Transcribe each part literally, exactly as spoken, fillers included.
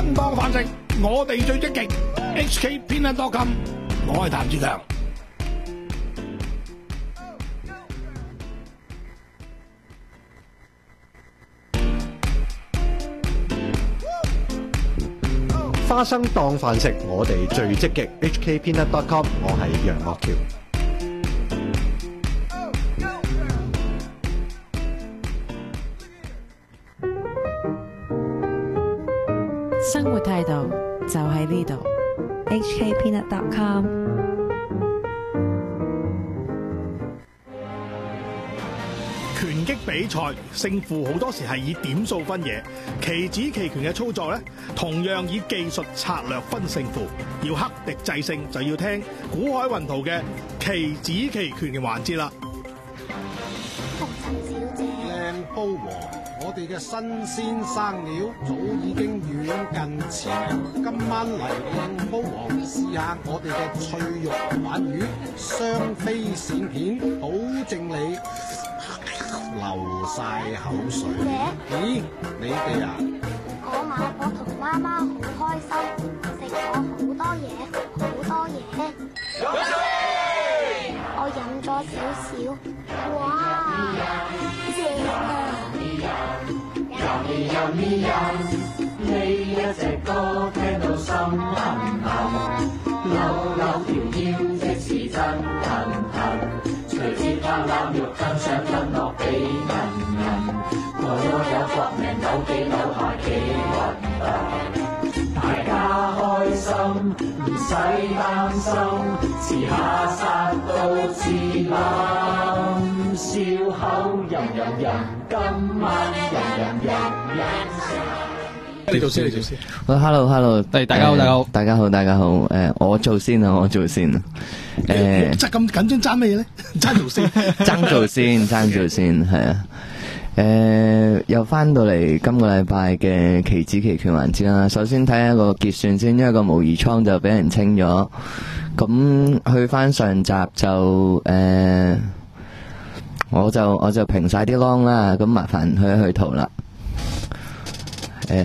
當飯食，我哋最積極。H K Peanut dot com， 我係譚志強。 花生當飯食，我哋最積極。H K Peanut dot com， 我係楊岳橋。 生活態度就喺呢度。 H K Peanut dot com。 拳擊比賽勝負好多時係以點數分野，棋子棋拳嘅操作咧，同樣以技術策略分勝負。要克敵制勝，就要聽古海雲圖嘅棋子棋拳嘅環節啦。 福珍小姐， 靚煲王，我哋嘅新鮮生料早已經遠近馳名。今晚嚟靚煲王試下我哋嘅脆肉鯇魚雙飛鱔片，保證你流晒口水。咦，你哋啊？ 我買我同媽媽好開心，食咗好多嘢，好多嘢。我飲咗少少，哇，正啊！ 呢一隻歌聽到心痕痕，扭扭條腰即是真痕痕，隨節拍攬肉真想吞落俾人人，我有搏命扭幾扭下幾核突，大家開心唔使擔心，遲下殺到自冧，笑口吟吟吟，今晚吟吟吟吟。 你做先，你做先。 喂 ，hello，hello， 大家好，大家好， 大家好，大家好。誒，我做先啊，我做先啊。誒， 即係咁緊張爭咩嘢咧？爭做先， 爭做先，爭做先，係啊。誒，又翻到嚟今個禮拜嘅棋子棋拳環節啦。首先睇下個結算先，因為個模擬倉就俾人清咗。咁去翻上集就誒，我就我就平晒啲窿啦。咁麻煩去一去圖啦。誒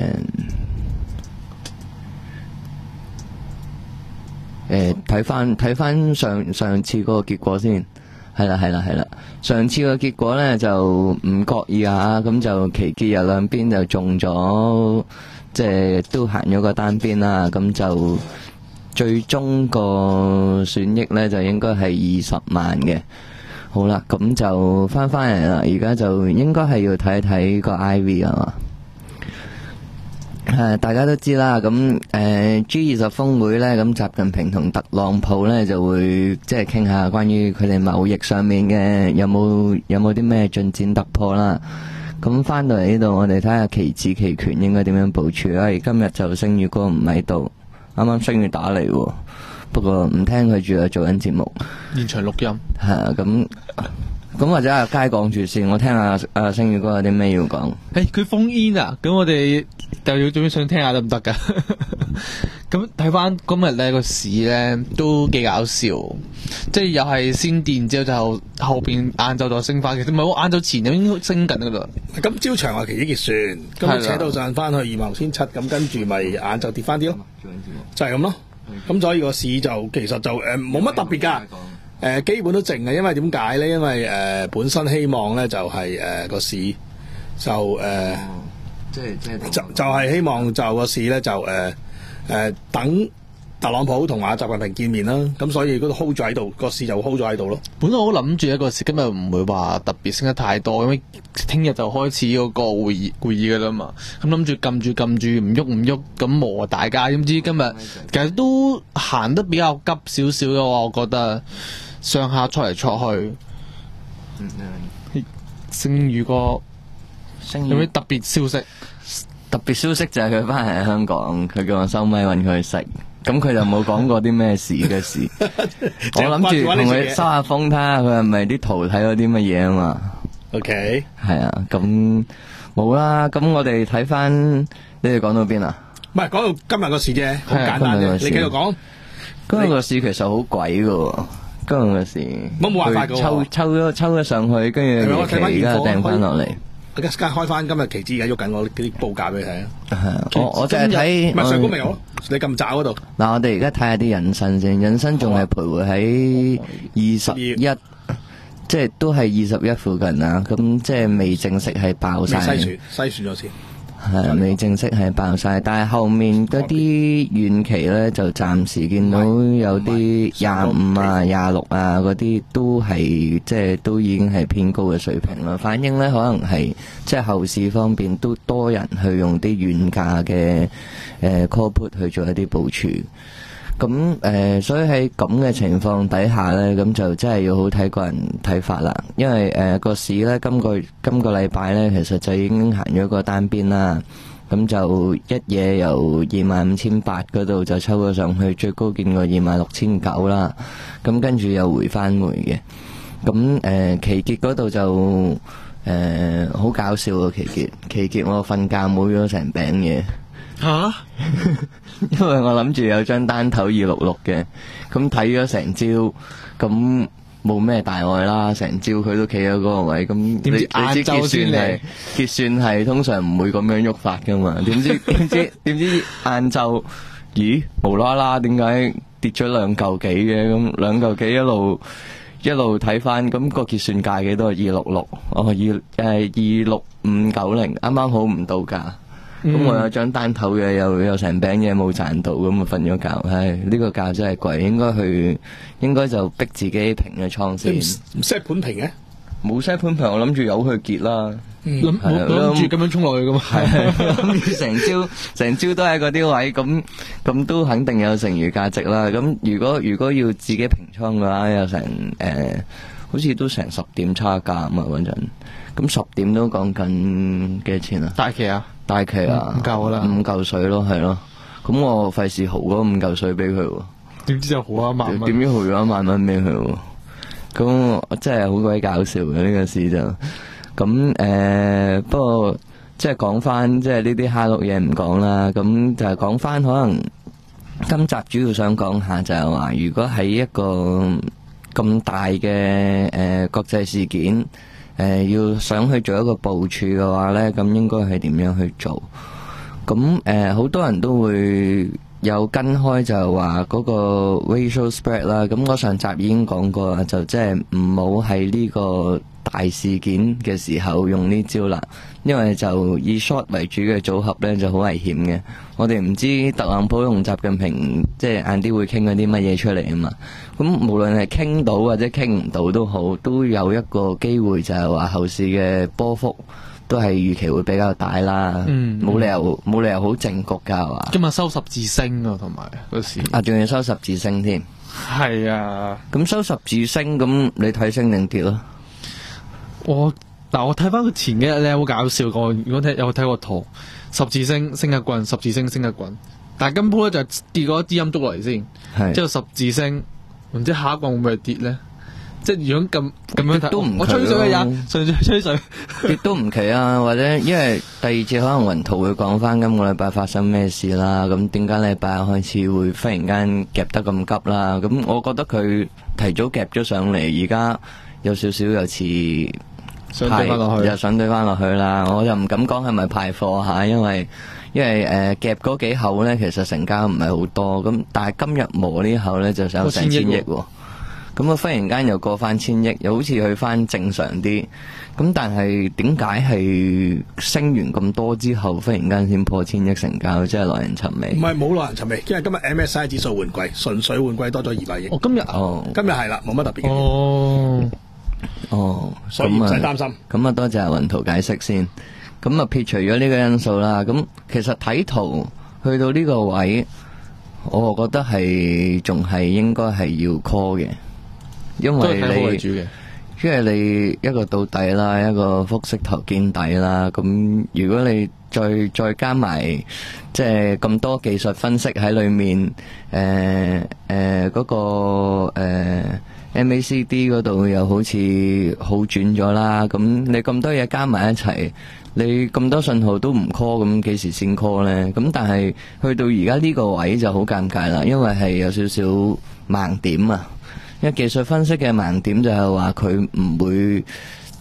誒，睇翻睇翻上上次嗰個結果先，係啦係啦係啦。上次個結果咧就唔覺意啊，咁就棋結日兩邊就中咗，即係都行咗個單邊啦。咁就最終個損益咧就應該係二十萬嘅。好啦，咁就翻翻嚟啦。而家就應該係要睇一睇個 I V 啊嘛。誒、呃，大家都知啦，咁誒、呃、G 二十峰會咧，咁習近平同特朗普咧就會即係傾下關於佢哋貿易上面嘅有冇有冇啲咩進展突破啦。咁翻到嚟呢度，我哋睇下棋子棋拳應該點樣部署啊。今日就星宇哥唔喺度，啱啱星宇打嚟喎，不過唔聽佢住啊，做緊節目， 現場錄音係啊，咁。咁或者阿佳講住先，我聽下阿星宇哥有啲咩要講。 誒，佢封煙啊，咁我哋就要總想聽下得唔得噶？咁睇翻今日咧個市咧都幾搞笑，即係又係先跌之後就後邊晏晝就升翻，其實唔係喎，晏晝前就已經升緊噶啦。 今朝長話期指結算，咁扯到上翻去二萬六千七，咁跟住咪晏晝跌翻啲咯，就係咁咯。咁所以個市就其實就誒冇乜特別噶。誒、呃、基本都靜嘅，因為點解咧？因為誒、呃、本身希望咧就係誒個市就誒、呃哦，即係即係就就係、是、希望就個市咧就誒誒、呃呃、等特朗普同阿習近平見面啦。咁所以嗰度 hold 咗喺度，個市就 hold 咗喺度咯。 本來我諗住一個市今日唔會話特別升得太多，因為聽日就開始嗰個會議會議噶啦嘛。咁諗住撳住撳住唔喐唔喐咁磨大家。點知今日其實都行得比較急少少嘅話，我覺得。上下戳嚟戳去，嗯嗯、星宇哥有咩特別消息？ 特別消息就係佢翻嚟香港，佢叫我收咪揾佢去食，咁佢就冇講過啲咩事嘅事。我諗住同佢收下風，睇下佢係咪啲圖睇咗啲乜嘢啊嘛。 OK， 係啊，咁冇啦。咁我哋睇翻，你哋講到邊啊？ 唔係講到今日個事啫，好簡單啫。你繼續講。 今日個市其實好鬼噶。今日嘅事， 冇冇辦法嘅， 抽抽咗抽咗上去，跟住期而家掟翻落嚟。 而家開翻今日期指而家喐緊我啲報價俾你睇啊！ 係啊，我我就係睇唔係上高未有，你撳爪嗰度。 嗱，我哋而家睇下啲引申先，引申仲係徘徊喺二十一，即係都係二十一附近啊。咁即係未正式係爆晒。 篩選篩選咗先。 係未正式係爆晒，但係後面嗰啲遠期咧就暫時見到有啲廿五啊、廿六啊嗰啲都係即係都已經係偏高嘅水平啦。反映咧可能係即係後市方面都多人去用啲遠價嘅誒 call put 去做一啲部署。咁誒、呃，所以喺咁嘅情況底下咧，咁就真係要好睇個人睇法啦。因為誒個、呃、市咧，今個今個禮拜咧，其實就已經行咗個單邊啦。咁就一嘢由二萬五千八嗰度就抽咗上去，最高見過二萬六千九啦。咁跟住又回翻回嘅。咁誒、呃，期結嗰度就誒好、呃、搞笑啊！期結期結，我瞓覺冇咗成餅嘢。吓、啊，因為我諗住有張單頭二六六嘅，咁睇咗成朝，咁冇咩大礙啦，成朝佢都企喺嗰個位，咁你你知結算係結算係通常唔會咁樣喐法噶嘛？點知點知點知晏晝，咦無啦啦點解跌咗兩嚿幾嘅？咁兩嚿幾一路一路睇翻，咁、個結算價幾多？二六六，哦二誒二六五九零，啱啱好唔到價。咁、嗯、我有張單頭嘅，又有成餅嘢冇賺到，咁啊瞓咗覺。唉，呢、呢個價真係貴，應該去，應該就逼自己平嘅倉先。 唔 set 盤平嘅？ 冇 set 盤平，我諗住由佢結啦。 諗諗住咁樣衝落去噶嘛？ 係諗住成朝成朝都喺嗰啲位，咁咁都肯定有剩餘價值啦。咁如果如果要自己平倉嘅話，有成誒、呃，好似都成十點差價啊嘛嗰陣。咁十點都講緊幾多錢啊？ 大期啊？ 大期啊， 唔夠啦， 五嚿水咯，係咯。咁我費事豪嗰五嚿水俾佢喎。 點知就豪咗一萬蚊？ 點知豪咗一萬蚊俾佢喎？咁真係好鬼搞笑嘅呢、呢個事就。咁誒、呃，不過即係講翻，即係呢啲蝦碌嘢唔講啦。咁就係講翻，可能今集主要想講下就係話，如果喺一個咁大嘅誒、呃、國際事件。誒、呃，要想去做一個部署嘅話呢，咁應該係點樣去做？咁誒，好、呃、多人都會有跟開就係話嗰個 ratio spread 啦。咁我上集已經講過啦，就即係唔好喺呢個大事件嘅時候用呢招啦，因為就以 short 為主嘅組合呢就好危險嘅。我哋唔知特朗普同習近平即係晏啲會傾嗰啲乜嘢出嚟啊嘛。咁無論係傾到或者傾唔到都好，都有一個機會就係話後市嘅波幅都係預期會比較大啦。嗯，冇理由冇理由好靜局噶係嘛？ 今日收十字星啊，同埋嗰時啊，仲要收十字星添。 係啊， 咁收十字星，咁你睇升定跌咯？ 我嗱，我睇翻佢前幾日咧，好搞笑個。如果睇有睇過圖，十字星升一棍，十字星升一棍，但係今鋪咧就跌過一支陰燭落嚟先，之後十字星，唔知下一棍會唔會跌咧？即係如果咁咁樣睇， 都唔我吹水嘅人，純粹吹水， 亦都唔奇啊！或者因為第二次可能雲圖會講翻今個禮拜發生咩事啦，咁點解禮拜開始會忽然間夾得咁急啦？咁我覺得佢提早夾咗上嚟，而家有少少又似。 想對翻落去， 又想對翻落去啦！我又唔敢講係咪派貨嚇，因為因為誒、呃、夾嗰幾口咧，其實成交唔係好多，咁但係今日磨呢口咧就有成千億喎，咁啊忽然間又過翻千億，又好似去翻正常啲，咁但係點解係升完咁多之後，忽然間先破千億成交，真係耐人尋味。 唔係冇耐人尋味，因為今日 M S I 指數換季，純粹換季多咗二百億。 哦，今日哦， 今日係啦，冇乜特別嘅。 哦。 哦， 所以唔使擔心。 咁啊，多謝雲圖解釋先。咁啊，撇除咗呢個因素啦，咁其實睇圖去到呢個位，我覺得係仲係應該係要 call 嘅，因為你因為你一個到底啦，一個複式頭肩底啦，咁如果你再再加埋即係咁多技術分析喺裏面，誒誒嗰個誒。呃M A C D 嗰度又好似好轉咗啦，咁你咁多嘢加埋一齊，你咁多信號都唔 call，咁幾時先 call 呢？咁但係去到而家呢個位就好尷尬啦，因為係有少少盲點啊。因為技術分析嘅盲點就係話佢唔會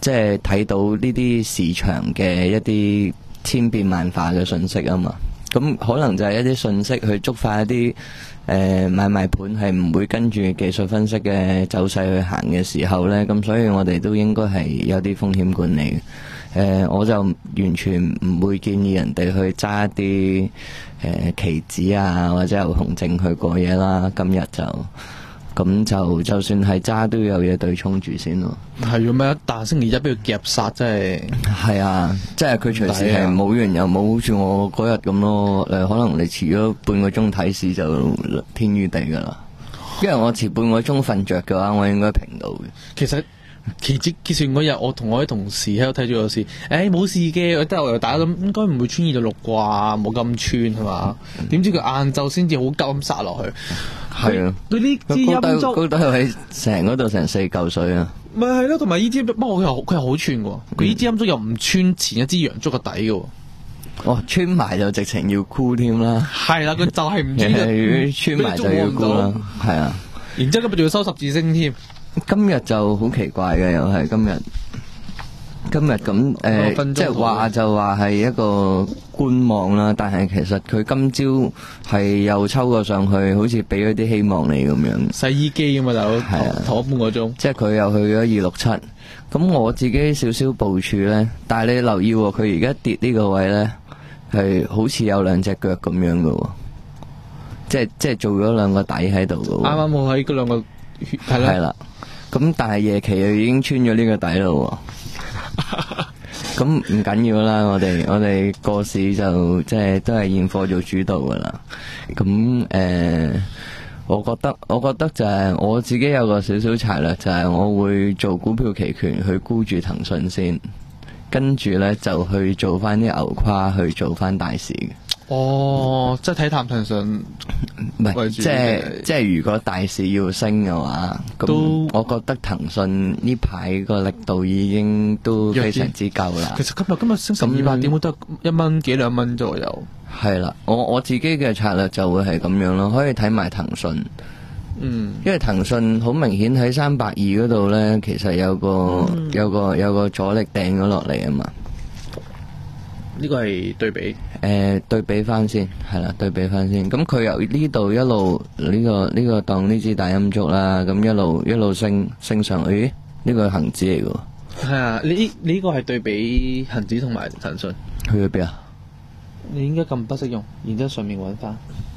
即係睇到呢啲市場嘅一啲千變萬化嘅信息啊嘛。咁可能就係一啲信息去觸發一啲誒、呃、買賣盤係唔會跟住技術分析嘅走勢去行嘅時候呢，咁所以我哋都應該係有啲風險管理嘅。誒、呃，我就完全唔會建議人哋去揸一啲誒、呃、期指啊或者牛熊證去過夜啦。今日就咁就就算係揸都要有嘢對沖住先咯。 係要咩？但星期一俾佢夾殺，真係係啊！即係佢隨時係冇完又冇，好似我嗰日咁咯。誒，可能你遲咗半個鐘睇市就天與地噶啦。因為我遲半個鐘瞓着嘅話，我應該平到嘅。 其實期指結算嗰日，我同我啲同事喺度睇住個市，誒冇事嘅，我都又大家諗應該唔會穿二到六啩，冇咁穿係嘛？點知佢晏晝先至好急咁殺落去。 係啊， 對呢支陰燭高低喺成嗰度成四嚿水啊！ 咪係咯，同埋呢支不過佢又佢又好穿嘅，佢呢支陰燭又唔穿前一支陽燭個底嘅。 哦，穿埋就直情要箍添啦。 係啦，佢就係唔穿嘅， 穿埋就要箍啦。係啊， 然之後今日仲要收十字星添。 今日就好奇怪嘅，又係今日。今日咁誒，即係話就話係一個觀望啦，但係其實佢今朝係又抽過上去，好似俾咗啲希望你咁樣。 洗衣機咁嘛，大佬， 係啊， 頭半個鐘。 即係佢又去咗二六七，咁我自己少少部署咧，但係你留意佢而家跌呢個位咧，係好似有兩隻腳咁樣嘅，即係即係做咗兩個底喺度嘅。 啱啱我喺嗰兩個係啦， 係啦，咁但係夜期又已經穿咗呢個底咯。咁唔緊要啦，我哋我哋個市就即係都係現貨做主導噶啦。咁誒、呃，我覺得我覺得就係我自己有個少少策略，就係我會做股票期權去沽住騰訊先，跟住呢就去做翻啲牛跨去做翻大市嘅。 哦，即係睇淡騰訊， 唔係即係即係如果大市要升嘅話，咁我覺得騰訊呢排個力度已經都非常之夠啦。 其實今日今日升十二百點，都得一蚊幾兩蚊左右。 係啦，我我自己嘅策略就會係咁樣咯，可以睇埋騰訊。 嗯， 因為騰訊好明顯喺三百二嗰度呢，其實有個、嗯、有個有個阻力掟咗落嚟啊嘛。 呢個係對比，誒、 呃，對比翻先，係啦，對比翻先。咁佢由呢度一路呢、這個呢、這個當呢支大陰燭啦，咁一路一路升升上去，呢、這個係恒指嚟嘅。 係啊，你你呢個係對比恒指同埋騰訊。 去咗邊啊？ 你應該撳不適用，然之後上面揾翻，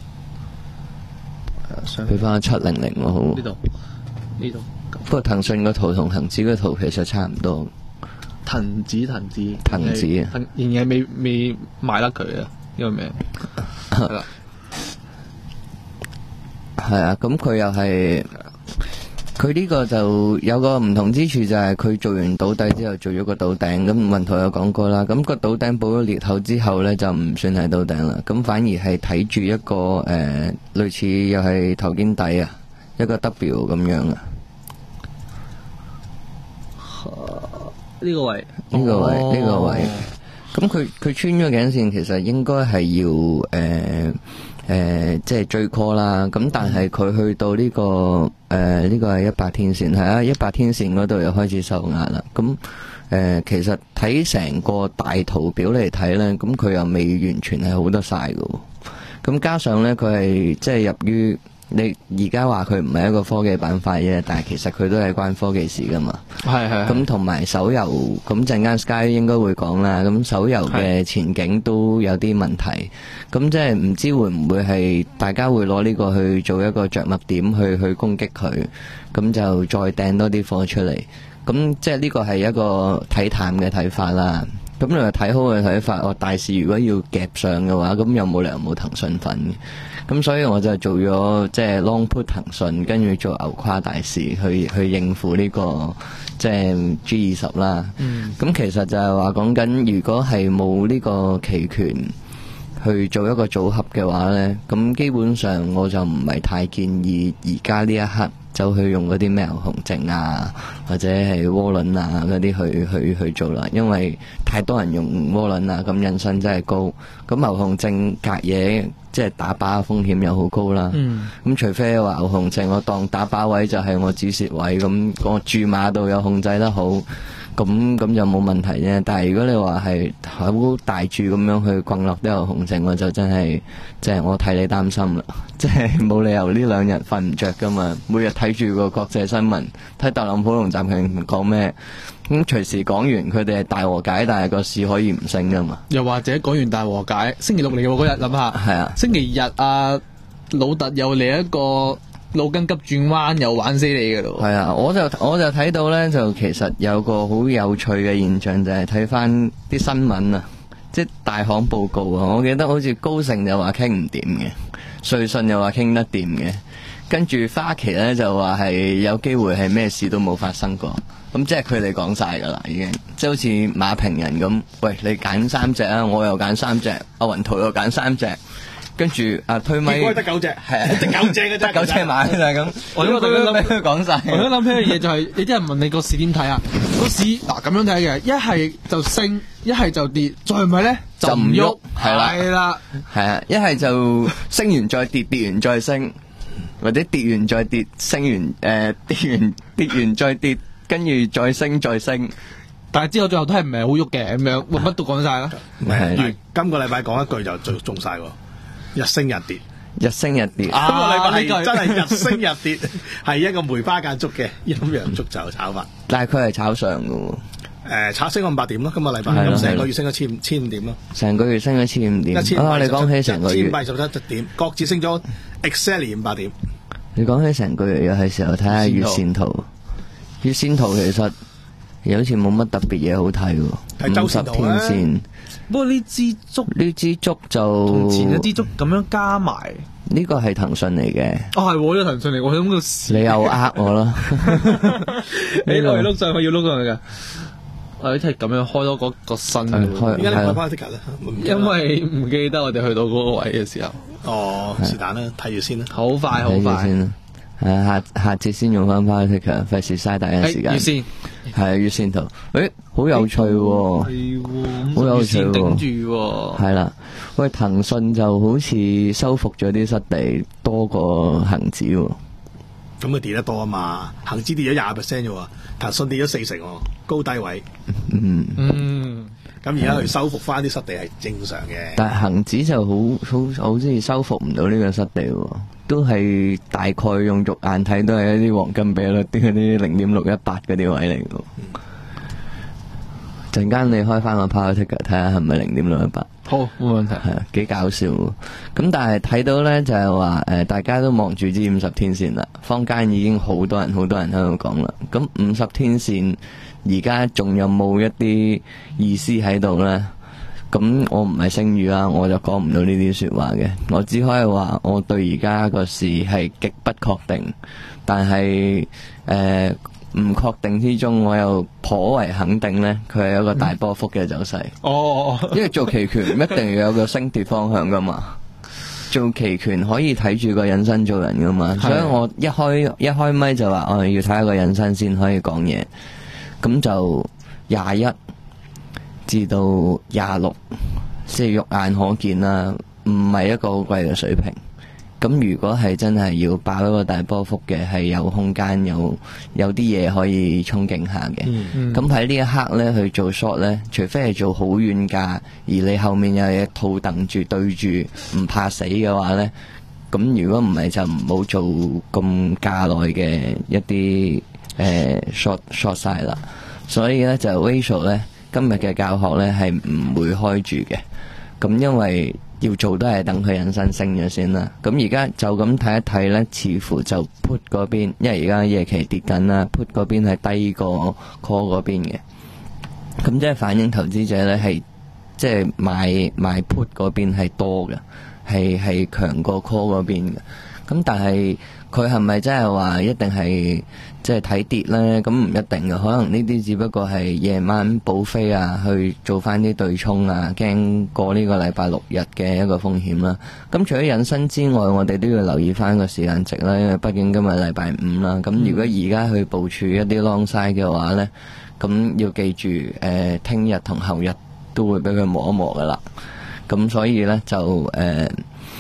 去翻七零零咯，好。 呢度呢度。 不過騰訊個圖同恒指個圖其實差唔多。 騰指騰指騰指啊， 仍然係未未賣得佢啊，呢個名係啦， 係啊，咁佢又係佢呢個就有個唔同之處，就係佢做完倒底之後做咗個倒頂，咁雲圖有講過啦，咁個倒頂補咗裂口之後呢，就唔算係倒頂啦，咁反而係睇住一個誒、呃、類似又係頭肩底啊，一個 W 咁樣啊。 呢個位， 呢個位，呢、哦、個位，咁佢佢穿咗頸線，其實應該係要誒誒、呃呃，即係追 call 啦。咁但係佢去到呢、這個誒呢、呃這個係一百天線，係啊，一百天線嗰度又開始受壓啦。咁誒、呃，其實睇成個大圖表嚟睇咧，咁佢又未完全係好得晒㗎。咁加上咧，佢係即係入於。你而家話佢唔係一個科技板塊啫，但係其實佢都係關科技事噶嘛。 係係。 咁同埋手遊，咁陣間 Sky 應該會講啦。咁手遊嘅前景都有啲問題。咁即係唔知會唔會係大家會攞呢個去做一個着墨點去去攻擊佢，咁就再掟多啲貨出嚟。咁即係呢個係一個睇淡嘅睇法啦。咁你話睇好嘅睇法，我大市如果要夾上嘅話，咁有冇理由冇騰訊份嘅？咁所以我就做咗即係 long put 騰訊，跟住做牛跨大市去去應付呢、這個即係 G 二十啦。咁、嗯、其實就係話講緊，如果係冇呢個期權去做一個組合嘅話呢，咁基本上我就唔係太建議而家呢一刻就去用嗰啲咩牛熊證啊，或者係窩輪啊嗰啲去去去做啦，因為太多人用窩輪啊，咁引申真係高。咁牛熊證隔夜即係打靶嘅風險又好高啦。咁、嗯、除非話牛熊證我當打靶位就係我止蝕位，咁我注碼度又控制得好， 咁咁就冇問題啫。但係如果你話係好大注咁樣去滾落呢個紅證，我就真係即係我替你擔心啦。即係冇理由呢兩日瞓唔着噶嘛，每日睇住個國際新聞，睇特朗普同習近平講咩，咁隨時講完佢哋係大和解，但係個市可以唔升噶嘛。 又或者講完大和解，星期六嚟嘅嗰日諗下， 係啊， 星期日啊，老特又嚟一個腦筋急轉彎，又玩死你嘅咯。 係啊，我就我就睇到咧，就其實有個好有趣嘅現象，就係睇翻啲新聞啊，即係大行報告啊。我記得好似高盛就話傾唔掂嘅，瑞信又話傾得掂嘅，跟住花旗咧就話係有機會係咩事都冇發生過。咁即係佢哋講晒噶啦，已經即係好似馬評人咁。喂，你揀三隻啊，我又揀三隻，阿雲圖又揀三隻。跟住啊推咪， 結果得九隻， 係啊， 得九隻嘅啫， 得九隻買就係咁。 我都覺得諗佢講晒。 我想諗起一樣嘢就係、是，你啲人問你個市點睇啊？個市嗱咁樣睇嘅，一係就升，一係就跌，再唔係咧就唔喐， 係啦， 係啦， 係啊，一係就升完再跌，跌完再升，或者跌完再跌，升完誒、呃、跌完跌完再跌，跟住再升再升。 但係之後最後都係唔係好喐嘅咁樣，乜都講晒啦。 係，今個禮拜講一句就最中晒喎。日升日跌， 日升日跌。 啊、今個禮拜係真係日升日跌，係一個梅花間竹嘅陰陽燭就炒法。 但係佢係炒上嘅喎。 誒，炒升咗五百點咯，今個禮拜咁成個月升咗千千五點咯。 成個月升咗千五點。 一千啊，你講起成個月， 千五百二十七點，各自升咗 exactly 五百點。 你講起成個月又係時候睇下月線圖。月線圖其實又好似冇乜特別嘢好睇喎，五十天線。 不過呢支竹呢支竹就同前一支竹咁樣加埋， 呢個係騰訊嚟嘅。 哦係喎，呢個騰訊嚟，我諗到你又呃我啦。 你我碌上去要碌上去㗎。我哋咁樣開多嗰個新嘅， 點解你開翻 ticket 咧？ 因為唔記得我哋去到嗰個位嘅時候。 哦，是但啦，睇住先啦。 好快，好快。 先啦。誒，下下節先用翻翻 ticket，費事嘥大家時間。 月線係月線圖，誒，好有趣喎，好有趣喎， 頂住喎。 係啦，喂，騰訊就好似收復咗啲失地多過恒指喎。 咁佢跌得多啊嘛，恒指跌咗廿 percent 啫喎，騰訊跌咗四成喎，高低位。 嗯嗯。 咁而家佢收復翻啲失地係正常嘅。 但係恒指就好好好似收復唔到呢個失地喎，都係大概用肉眼睇都係一啲黃金比率啲嗰啲零點六一八嗰啲位嚟嘅。陣間、嗯、你開翻個 power ticker 睇下係咪零點六一八？ 好，冇問題。 係啊，幾搞笑喎。咁但係睇到咧就係話誒，大家都望住支五十天線啦，坊間已經好多人好多人喺度講啦。咁五十天線而家仲有冇一啲意思喺度咧？咁我唔係星宇啦，我就講唔到呢啲說話嘅。我只可以話我對而家個市係極不確定，但係誒唔確定之中，我又頗為肯定咧，佢係有一個大波幅嘅走勢。 哦、嗯， 因為做期權一定要有個升跌方向噶嘛，做期權可以睇住個引伸做人噶嘛，所以我一開一開咪就話我要睇下個引伸先可以講嘢，咁就廿一至到廿六，即係肉眼可見啦，唔係一個好貴嘅水平。咁如果係真係要爆一個大波幅嘅，係有空間，有有啲嘢可以憧憬下嘅。咁喺呢一刻咧去做 short 咧，除非係做好遠價，而你後面有嘢套戥住對住，唔怕死嘅話咧，咁如果唔係就唔好做咁價內嘅一啲誒、呃、short short 晒啦。所以咧就 Rachel 咧。今日嘅教學咧係唔會開住嘅，咁因為要做都係等佢引伸升咗先啦。咁而家就咁睇一睇咧，似乎就 put 嗰邊，因為而家夜期跌緊啦 ，put 嗰邊係低過 call 嗰邊嘅。咁即係反映投資者咧係即係買買 put 嗰邊係多嘅，係係強過 call 嗰邊嘅。咁但係佢係咪真係話一定係即係睇跌咧？咁唔一定嘅，可能呢啲只不過係夜晚補飛啊，去做翻啲對沖啊，驚過呢個禮拜六日嘅一個風險啦。咁除咗引申之外，我哋都要留意翻個時間值啦，因為畢竟今日禮拜五啦。咁如果而家去部署一啲 long side 嘅話咧，咁要記住誒，聽日同後日都會俾佢磨一磨噶啦。咁所以咧就誒。呃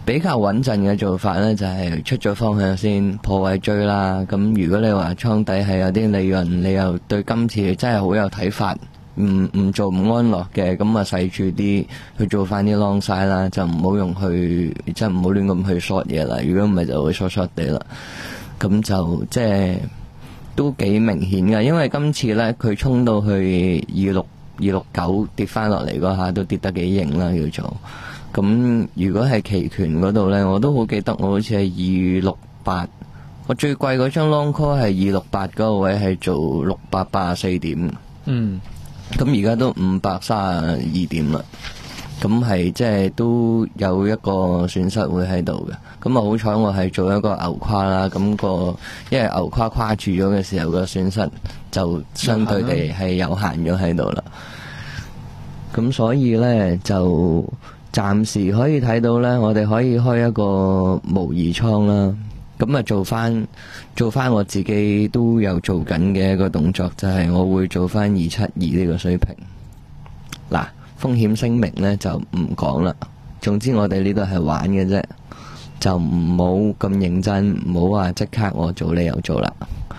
比較穩陣嘅做法呢，就係、是、出咗方向先，破位追啦。咁如果你話倉底係有啲利潤，你又對今次真係好有睇法，唔唔做唔安樂嘅，咁啊細住啲去做翻啲 long side 啦，就唔好用去，即係唔好亂咁去 short 嘢啦。如果唔係就會 short short 地啦。咁就即係都幾明顯㗎，因為今次呢，佢衝到去二六二六九跌翻落嚟嗰下都跌得幾型啦，叫做。咁如果係期權嗰度呢，我都好記得我好似係二六八，我最貴嗰張 long call 係二六八嗰個位係做六百八十四點。 嗯。 咁而家都五百三十二點啦，咁係即係都有一個損失會喺度嘅。咁啊好彩我係做一個牛跨啦，咁、那個因為牛跨跨住咗嘅時候，個損失就相對地係有限咗喺度啦。咁所以呢，就暫時可以睇到呢，我哋可以開一個模擬倉啦。咁啊做翻做翻我自己都有做緊嘅一個動作，就係、是、我會做翻二七二呢個水平。嗱，風險聲明呢就唔講啦。總之我哋呢度係玩嘅啫，就唔好咁認真，唔好話即刻我做你又做啦。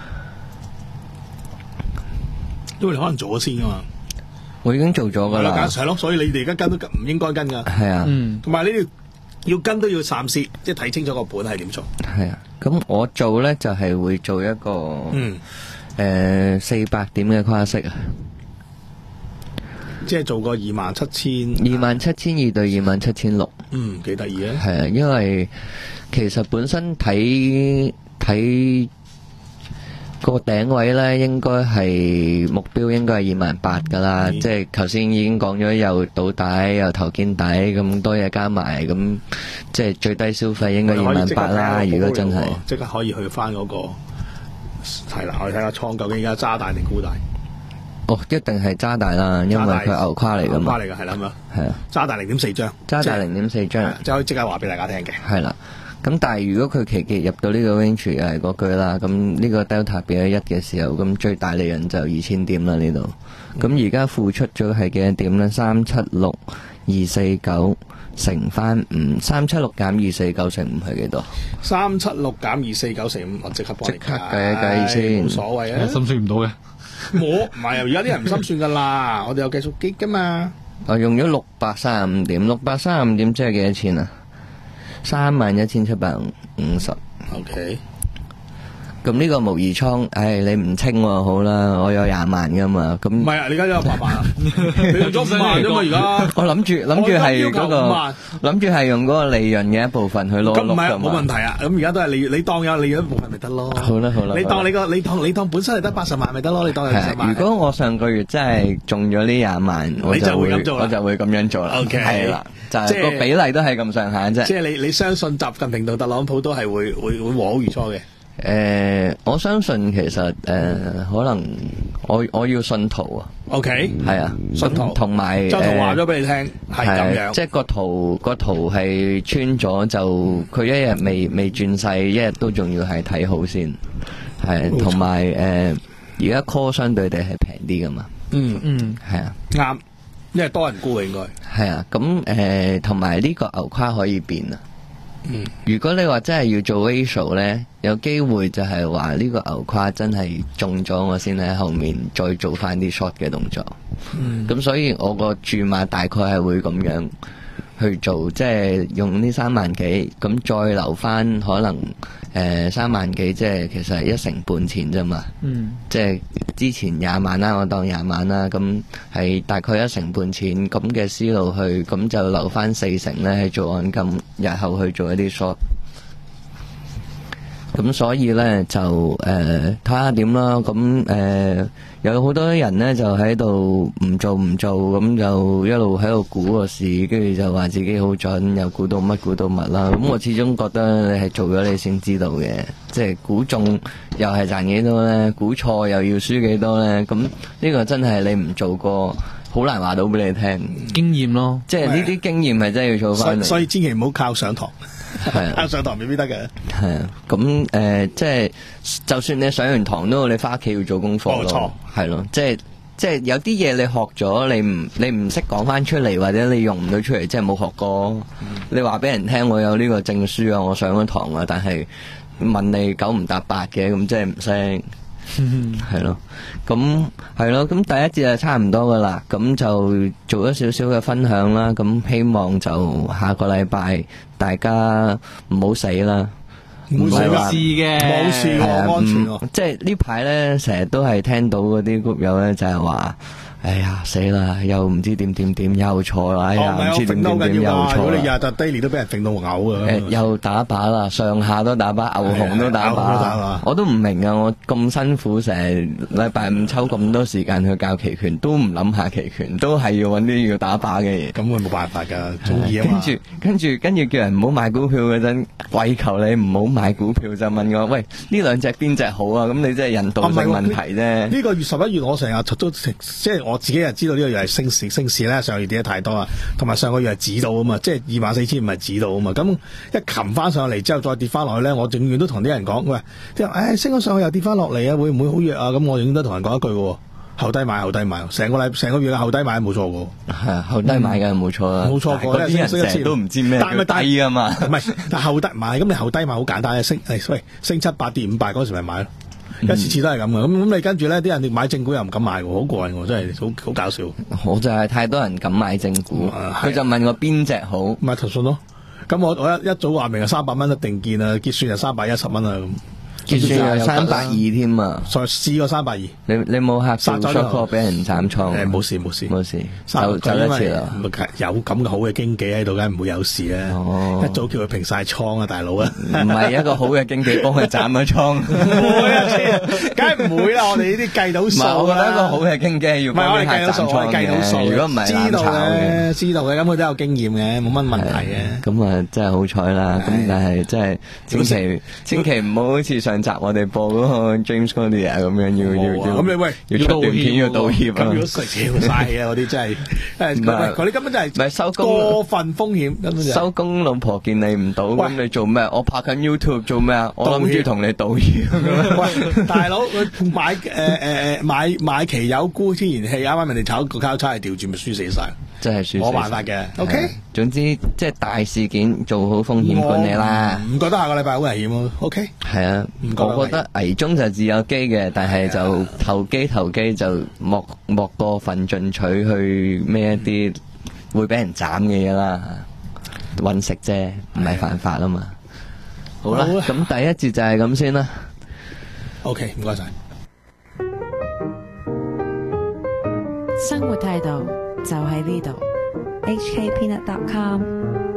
因為你可能做咗先噶嘛。 我已經做咗噶啦。 係咯，所以你哋而家跟都唔應該跟噶。 係啊。 嗯。同埋你哋要跟都要三思，即係睇清楚個盤係點做。 係啊。咁我做呢就係、是、會做一個嗯誒四百點嘅跨式啊， 即係做個二萬七千二萬七千二對二萬七千六。 嗯，幾得意啊！ 係啊，因為其實本身睇睇個頂位呢，應該係目標應該係二萬八噶啦。嗯、即係頭先已經講咗，又倒底又頭肩底咁多嘢加埋，咁即係最低消費應該二萬八啦。如果真係即刻可以去翻嗰、那個係啦，我哋睇下倉究竟而家揸大定沽大。 哦，一定係揸大啦，因為佢牛跨嚟噶嘛。牛跨嚟噶係啦嘛。係啊，揸大零點四張， 揸大零點四張， 即係可以即刻話俾大家聽嘅。 係啦。咁但係如果佢期期入到呢個 range 又係嗰句啦，咁呢個 delta 變咗一嘅時候，咁最大利潤就二千點啦呢度。咁而家付出咗係幾多點呢？三七六二四九乘翻五，三七六減二四九乘五係幾多？ 三七六減二四九乘五，我即刻幫你即刻計一計先， 冇所謂啊。 心算唔到嘅， 我唔係啊，而家啲人唔心算噶啦，我哋有計數機噶嘛。 我用咗六百三十五點，六百三十五點即係幾多錢啊？三萬一千七百五十。 OK。 咁呢個模擬倉，唉，你唔清喎，好啦，我有廿萬噶嘛，咁。唔係啊，你而家有八萬啊？你用咗五萬啫嘛，而家。 我諗住諗住係嗰個，諗住係用嗰個利潤嘅一部分去攞碌。 咁唔係啊，冇問題啊。咁而家都係你你當有利潤一部分咪得咯。 好啦好啦。 你當你個你當你當本身係得八十萬咪得咯，你當係二十萬。 如果我上個月真係中咗呢廿萬，我就會我就會咁樣做啦。 OK。 係啦，就係個比例都係咁上下啫。 即係你你相信習近平同特朗普都係會會會和好如初嘅。 誒、呃，我相信其實誒、呃，可能我我要信圖啊。 O K， 係啊， 信圖同埋周圖話咗俾你聽，係咁樣。 即係個圖個圖係穿咗就，佢一日未未轉勢，一日都仲要係睇好先。係，同埋誒，而家 call 相對地係平啲噶嘛。 嗯嗯， 係啊， 啱，因為多人沽應該。 係啊，咁誒，同埋呢個牛跨可以變啊。嗯，如果你話真係要做 ratio 呢，有機會就係話呢個牛跨真係中咗，我先喺後面再做翻啲 short 嘅動作。嗯，咁所以我個注碼大概係會咁樣去做，即係用呢三萬幾，咁再留翻可能誒三萬幾，即係其實係一成半錢啫嘛。嗯，即係之前廿萬啦，我當廿萬啦，咁係大概一成半錢咁嘅思路去，咁就留翻四成咧去做按金，日後去做一啲 short。咁所以咧就誒睇下點啦，咁誒、呃、有好多人咧就喺度唔做唔做，咁就一路喺度估個市，跟住就話自己好準，又估到乜估到乜啦。咁我始終覺得你係做咗你先知道嘅，即係估中又係賺幾多咧，估錯又要輸幾多咧。咁呢個真係你唔做過，好難話到俾你聽。 經驗咯， 即係呢啲經驗係真係要做翻嚟。 所以千祈唔好靠上堂。係啊，上堂未必得嘅。 係啊，咁誒、呃，即係就算你上完堂都好，你翻屋企要做功課咯。冇錯，係咯，即係即係有啲嘢你學咗，你唔你唔識講翻出嚟，或者你用唔到出嚟，即係冇學過。嗯、你話俾人聽，我有呢個證書啊，我上咗堂啊，但係問你九唔搭八嘅，咁即係唔識。係咯，咁係咯，咁第一節就差唔多噶啦，咁就做咗少少嘅分享啦。咁希望就下個禮拜大家唔好死啦。 冇事嘅， 冇事嘅，安全喎。 即係呢排咧，成日都係聽到嗰啲 group 友咧，就係話，哎呀死啦，又唔知點點點又錯啦，哎呀唔知點點點又錯。如果你日日 daily 都俾人揈到嘔啊！又打靶啦，上下都打靶，牛熊都打靶，我都唔明啊！我咁辛苦成禮拜五抽咁多時間去教期權，都唔諗下期權，都係要揾啲要打靶嘅嘢。咁佢冇辦法㗎，中意啊嘛。跟住跟住跟住叫人唔好買股票嗰陣，跪求你唔好買股票，就問我喂呢兩隻邊隻好啊？咁你真係引導性問題啫。呢個月十一月我成日都即係我自己又知道呢個月係升市升市咧，上個月跌得太多啦，同埋上個月係止到啊嘛，即係二萬四千五係止到啊嘛。咁一擒翻上嚟之後再跌翻落去咧，我永遠都同啲人講喂，啲人誒升咗上去又跌翻落嚟啊，會唔會好弱啊？咁我永遠都同人講一句嘅，後低買後低買，成個禮成個月嘅後低買冇錯嘅。係啊，後低買嘅冇錯啦，冇錯過。嗰啲人成日都唔知咩叫低啊嘛，唔係，但後低買，咁你後低買好簡單嘅，升誒喂升七八跌五百嗰時咪買咯。一次次都係咁嘅，咁咁你跟住咧，啲人哋買正股又唔敢買喎，好過癮喎，真係好好搞笑。我就係太多人敢買正股，佢、嗯、就問我邊隻好，買騰訊咯。咁我我一一早話明係三百蚊一定見啊，結算就三百一十蚊啊咁。結算係三百二添啊！再試過三百二，你你冇客殺咗個俾人斬倉？誒冇事冇事冇事，就就一次啦。有咁嘅好嘅經紀喺度，梗係唔會有事啦。哦，一早叫佢平晒倉啊，大佬啊！唔係一個好嘅經紀幫佢斬咗倉，唔會啊，梗係唔會啦。我哋呢啲計到數啦。我覺得一個好嘅經紀要幫佢計到數，計到數。如果唔係知道嘅，知道嘅，咁佢都有經驗嘅，冇乜問題嘅。咁啊，真係好彩啦。咁但係真係千祈千祈唔好好似上集我哋播嗰個 James Conner 咁樣，要要要咁你喂要出段片要道歉啊！咁如果食超晒啊，嗰啲真係誒，嗰啲根本就係唔係收工過分風險，根本就收工老婆見你唔到，咁你做咩？我拍緊 YouTube 做咩啊？我諗住同你道歉。喂，大佬佢買誒誒誒買買期油沽天然氣，啱啱人哋炒個交叉係調轉，咪輸死晒。真係輸，冇辦法嘅。OK，總之即係大事件做好風險管理啦。唔覺得下個禮拜好危險咯 ？OK，係啊，我覺得危中就自有機嘅，但係就投機投機就莫莫過分進取去孭一啲會俾人斬嘅嘢啦。搵食啫，唔係犯法啊嘛。好啦，咁第一節就係咁先啦。OK， 唔該晒。 生活態度就喺呢度。 H K Peanut dot com